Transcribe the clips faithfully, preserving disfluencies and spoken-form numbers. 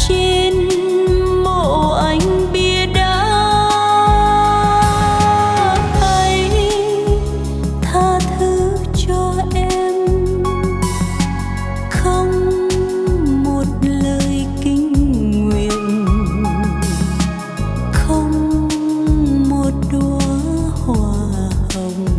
trên mộ anh bia đá ấy, tha thứ cho em không một lời kinh nguyện, không một đóa hoa hồng,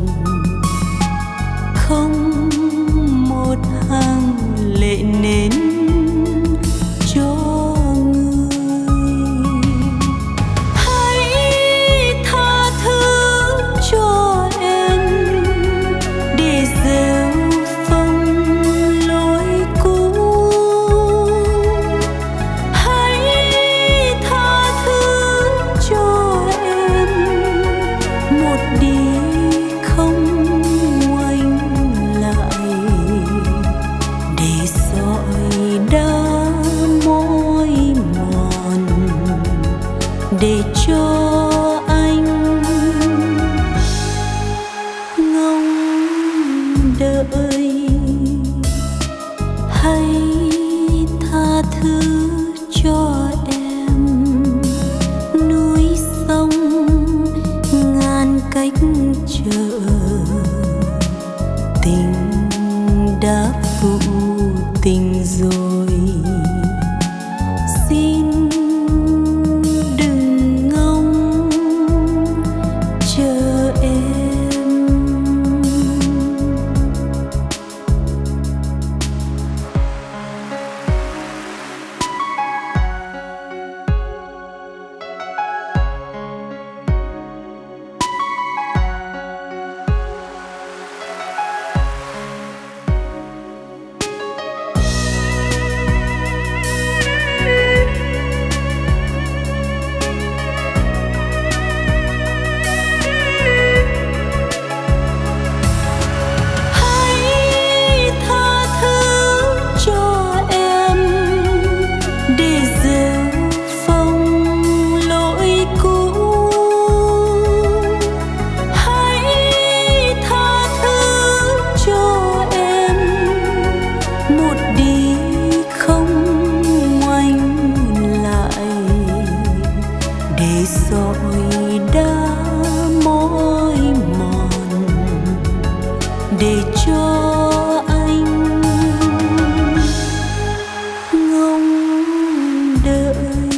không một hàng lệ nến cho người. Hãy tha thứ cho em để gieo phong lối cũ. Hãy tha thứ cho em một đi không ngoảnh lại, để dọi đá môi mòn, để cho anh ngóng đợi. Hãy tha thứ cho em núi sông ngàn cách trở, tình đã phụ tình rồi. Xin đừng ngóng chờ em. Dọi đá môi mòn, để cho anh ngóng đợi.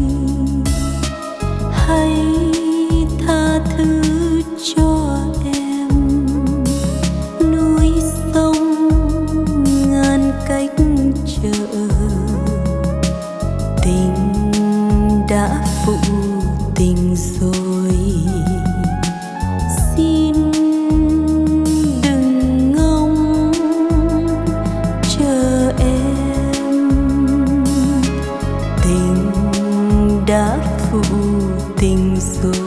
Hãy tha thứ cho em núi sông ngàn cách trở, tình đã phụ tình rồi. Xin đừng ngóng chờ em, tình đã phụ tình rồi.